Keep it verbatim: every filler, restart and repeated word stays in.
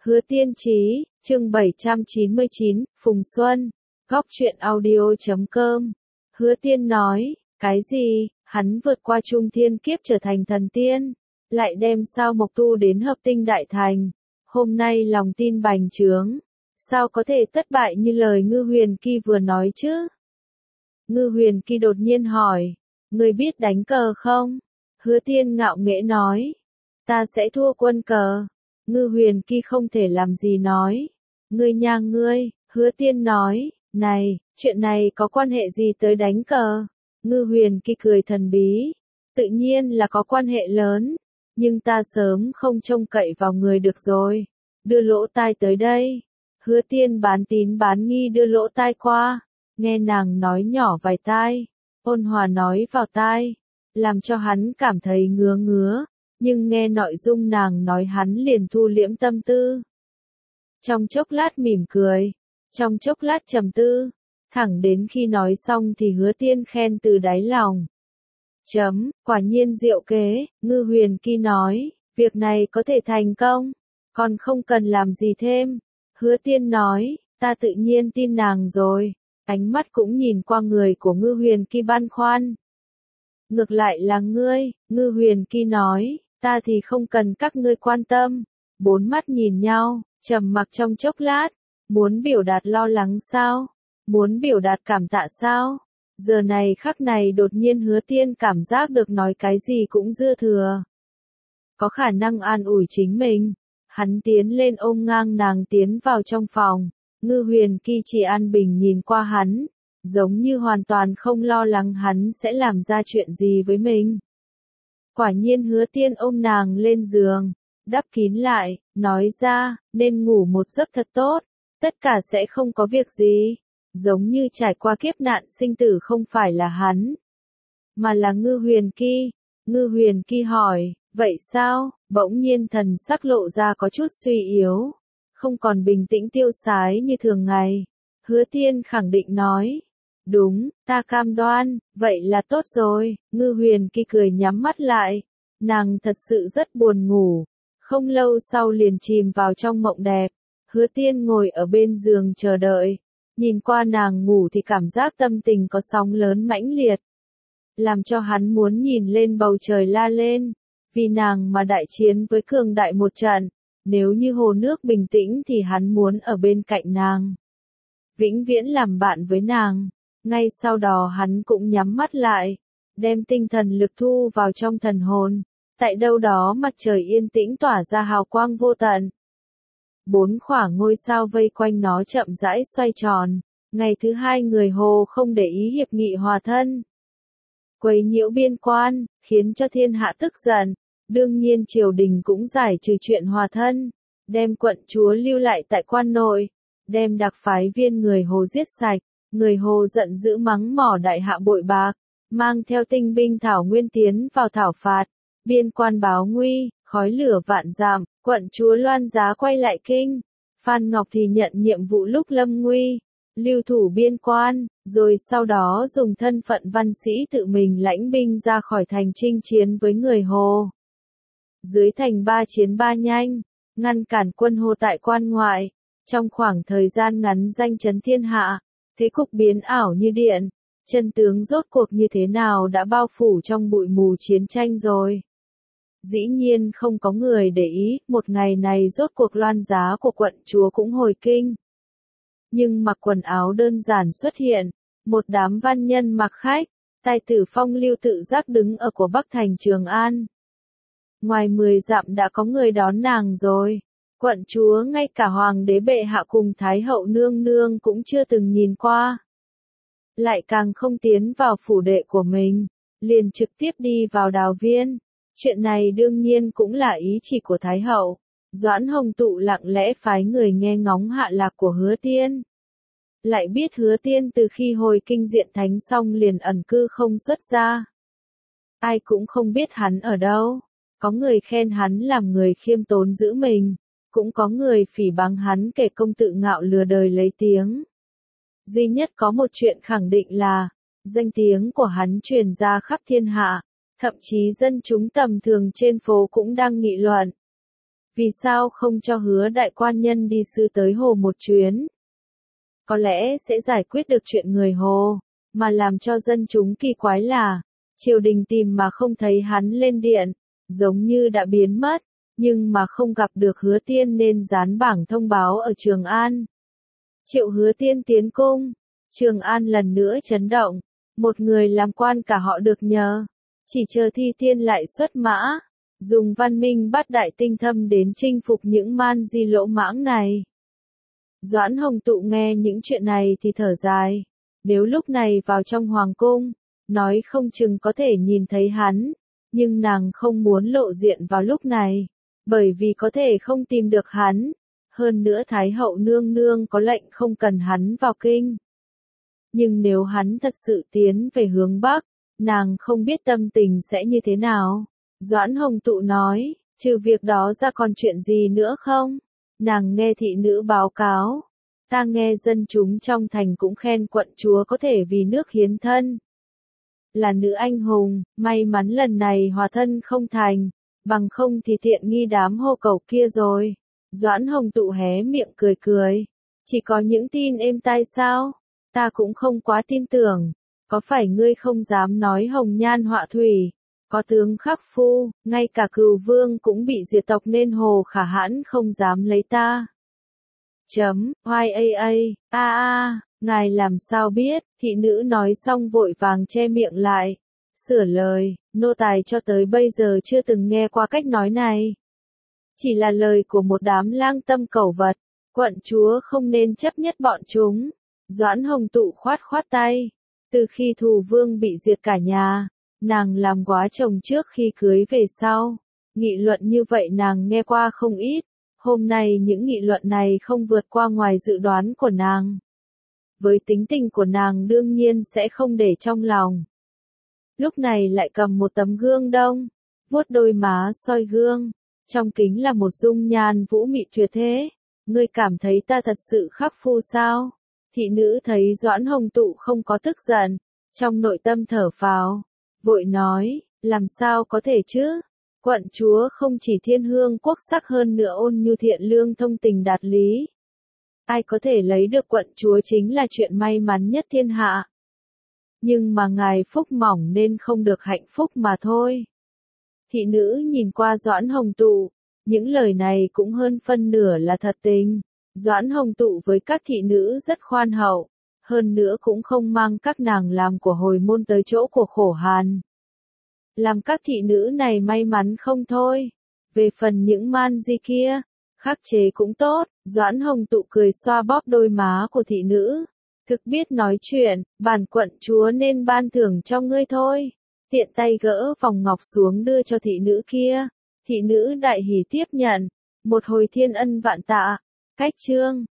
Hứa Tiên Chí, chương bảy trăm chín mươi chín, Phùng Xuân, góc truyện audio chấm com. Hứa Tiên nói, cái gì, hắn vượt qua trung thiên kiếp trở thành thần tiên, lại đem sao mộc tu đến hợp tinh đại thành. Hôm nay lòng tin bành trướng, sao có thể thất bại như lời Ngư Huyền Kỳ vừa nói chứ? Ngư Huyền Kỳ đột nhiên hỏi, người biết đánh cờ không? Hứa Tiên ngạo nghễ nói, ta sẽ thua quân cờ. Ngư Huyền Kỳ không thể làm gì nói. Ngươi nha ngươi, Hứa Tiên nói, này, chuyện này có quan hệ gì tới đánh cờ? Ngư Huyền Kỳ cười thần bí, tự nhiên là có quan hệ lớn, nhưng ta sớm không trông cậy vào người được rồi. Đưa lỗ tai tới đây. Hứa Tiên bán tín bán nghi đưa lỗ tai qua, nghe nàng nói nhỏ vài tai, ôn hòa nói vào tai, làm cho hắn cảm thấy ngứa ngứa. Nhưng nghe nội dung nàng nói hắn liền thu liễm tâm tư. Trong chốc lát mỉm cười, trong chốc lát trầm tư, thẳng đến khi nói xong thì Hứa Tiên khen từ đáy lòng. Chấm, quả nhiên diệu kế, Ngư Huyền Kỳ nói, việc này có thể thành công, còn không cần làm gì thêm. Hứa Tiên nói, ta tự nhiên tin nàng rồi, ánh mắt cũng nhìn qua người của Ngư Huyền Kỳ băn khoăn. Ngược lại là ngươi, Ngư Huyền Kỳ nói, ta thì không cần các ngươi quan tâm. Bốn mắt nhìn nhau, trầm mặc trong chốc lát, muốn biểu đạt lo lắng sao? Muốn biểu đạt cảm tạ sao? Giờ này khắc này đột nhiên Hứa Tiên cảm giác được nói cái gì cũng dư thừa. Có khả năng an ủi chính mình. Hắn tiến lên ôm ngang nàng tiến vào trong phòng. Ngư Huyền Kỳ chỉ an bình nhìn qua hắn, giống như hoàn toàn không lo lắng hắn sẽ làm ra chuyện gì với mình. Quả nhiên Hứa Tiên ôm nàng lên giường, đắp kín lại, nói ra, nên ngủ một giấc thật tốt, tất cả sẽ không có việc gì. Giống như trải qua kiếp nạn sinh tử không phải là hắn, mà là Ngư Huyền Kỳ. Ngư Huyền Kỳ hỏi, vậy sao? Bỗng nhiên thần sắc lộ ra có chút suy yếu, không còn bình tĩnh tiêu sái như thường ngày. Hứa Tiên khẳng định nói, đúng, ta cam đoan, vậy là tốt rồi. Ngư Huyền Kỳ cười nhắm mắt lại, nàng thật sự rất buồn ngủ, không lâu sau liền chìm vào trong mộng đẹp. Hứa Tiên ngồi ở bên giường chờ đợi, nhìn qua nàng ngủ thì cảm giác tâm tình có sóng lớn mãnh liệt, làm cho hắn muốn nhìn lên bầu trời la lên, vì nàng mà đại chiến với cường đại một trận. Nếu như hồ nước bình tĩnh thì hắn muốn ở bên cạnh nàng, vĩnh viễn làm bạn với nàng. Ngay sau đó hắn cũng nhắm mắt lại, đem tinh thần lực thu vào trong thần hồn. Tại đâu đó mặt trời yên tĩnh tỏa ra hào quang vô tận. Bốn khoảng ngôi sao vây quanh nó chậm rãi xoay tròn. Ngày thứ hai người Hồ không để ý hiệp nghị hòa thân, quấy nhiễu biên quan, khiến cho thiên hạ tức giận. Đương nhiên triều đình cũng giải trừ chuyện hòa thân, đem quận chúa lưu lại tại quan nội, đem đặc phái viên người Hồ giết sạch. Người Hồ giận dữ mắng mỏ đại hạ bội bạc, mang theo tinh binh thảo nguyên tiến vào thảo phạt. Biên quan báo nguy, khói lửa vạn dặm, quận chúa Loan Giá quay lại kinh. Phan Ngọc thì nhận nhiệm vụ lúc lâm nguy, lưu thủ biên quan, rồi sau đó dùng thân phận văn sĩ tự mình lãnh binh ra khỏi thành chinh chiến với người Hồ. Dưới thành ba chiến ba nhanh, ngăn cản quân Hồ tại quan ngoại. Trong khoảng thời gian ngắn danh chấn thiên hạ, thế cục biến ảo như điện. Chân tướng rốt cuộc như thế nào đã bao phủ trong bụi mù chiến tranh rồi. Dĩ nhiên không có người để ý, một ngày này rốt cuộc Loan Giá của quận chúa cũng hồi kinh. Nhưng mặc quần áo đơn giản xuất hiện, một đám văn nhân mặc khách, tài tử phong lưu tự giác đứng ở của Bắc thành Trường An. Ngoài mười dặm đã có người đón nàng rồi. Quận chúa ngay cả hoàng đế bệ hạ cùng thái hậu nương nương cũng chưa từng nhìn qua. Lại càng không tiến vào phủ đệ của mình, liền trực tiếp đi vào đào viên. Chuyện này đương nhiên cũng là ý chỉ của thái hậu. Doãn Hồng Tụ lặng lẽ phái người nghe ngóng hạ lạc của Hứa Tiên. Lại biết Hứa Tiên từ khi hồi kinh diện thánh xong liền ẩn cư không xuất ra. Ai cũng không biết hắn ở đâu. Có người khen hắn làm người khiêm tốn giữ mình, cũng có người phỉ báng hắn kể công tự ngạo lừa đời lấy tiếng. Duy nhất có một chuyện khẳng định là, danh tiếng của hắn truyền ra khắp thiên hạ, thậm chí dân chúng tầm thường trên phố cũng đang nghị luận. Vì sao không cho Hứa đại quan nhân đi sư tới Hồ một chuyến? Có lẽ sẽ giải quyết được chuyện người Hồ, mà làm cho dân chúng kỳ quái là, triều đình tìm mà không thấy hắn lên điện, giống như đã biến mất, nhưng mà không gặp được Hứa Tiên nên dán bảng thông báo ở Trường An. Triệu Hứa Tiên tiến cung, Trường An lần nữa chấn động, một người làm quan cả họ được nhờ, chỉ chờ Thi Tiên lại xuất mã, dùng văn minh bát đại tinh thâm đến chinh phục những man di lỗ mãng này. Doãn Hồng Tụ nghe những chuyện này thì thở dài, nếu lúc này vào trong hoàng cung, nói không chừng có thể nhìn thấy hắn, nhưng nàng không muốn lộ diện vào lúc này, bởi vì có thể không tìm được hắn, hơn nữa Thái hậu nương nương có lệnh không cần hắn vào kinh. Nhưng nếu hắn thật sự tiến về hướng Bắc, nàng không biết tâm tình sẽ như thế nào. Doãn Hồng Tụ nói, trừ việc đó ra còn chuyện gì nữa không? Nàng nghe thị nữ báo cáo. Ta nghe dân chúng trong thành cũng khen quận chúa có thể vì nước hiến thân. Là nữ anh hùng, may mắn lần này hòa thân không thành, bằng không thì tiện nghi đám hô cầu kia rồi. Doãn Hồng Tụ hé miệng cười cười. Chỉ có những tin êm tai sao? Ta cũng không quá tin tưởng. Có phải ngươi không dám nói hồng nhan họa thủy? Có tướng khắc phu, ngay cả Cừu Vương cũng bị diệt tộc nên Hồ Khả Hãn không dám lấy ta. Chấm, hoài a a, a a, ngài làm sao biết, thị nữ nói xong vội vàng che miệng lại. Sửa lời, nô tài cho tới bây giờ chưa từng nghe qua cách nói này. Chỉ là lời của một đám lang tâm cẩu vật, quận chúa không nên chấp nhất bọn chúng. Doãn Hồng Tụ khoát khoát tay, từ khi Thù Vương bị diệt cả nhà, nàng làm quá chồng trước khi cưới về sau. Nghị luận như vậy nàng nghe qua không ít, hôm nay những nghị luận này không vượt qua ngoài dự đoán của nàng. Với tính tình của nàng đương nhiên sẽ không để trong lòng. Lúc này lại cầm một tấm gương đông, vuốt đôi má soi gương, trong kính là một dung nhan vũ mị tuyệt thế. Ngươi cảm thấy ta thật sự khắc phu sao? Thị nữ thấy Doãn Hồng Tụ không có tức giận, trong nội tâm thở phào, vội nói, làm sao có thể chứ? Quận chúa không chỉ thiên hương quốc sắc hơn nữa ôn nhu thiện lương thông tình đạt lý. Ai có thể lấy được quận chúa chính là chuyện may mắn nhất thiên hạ. Nhưng mà ngài phúc mỏng nên không được hạnh phúc mà thôi. Thị nữ nhìn qua Doãn Hồng Tụ, những lời này cũng hơn phân nửa là thật tình. Doãn Hồng Tụ với các thị nữ rất khoan hậu, hơn nữa cũng không mang các nàng làm của hồi môn tới chỗ của khổ hàn. Làm các thị nữ này may mắn không thôi. Về phần những man di kia, khắc chế cũng tốt. Doãn Hồng Tụ cười xoa bóp đôi má của thị nữ. Thực biết nói chuyện, bản quận chúa nên ban thưởng cho ngươi thôi. Tiện tay gỡ vòng ngọc xuống đưa cho thị nữ kia. Thị nữ đại hỉ tiếp nhận. Một hồi thiên ân vạn tạ. Cách chương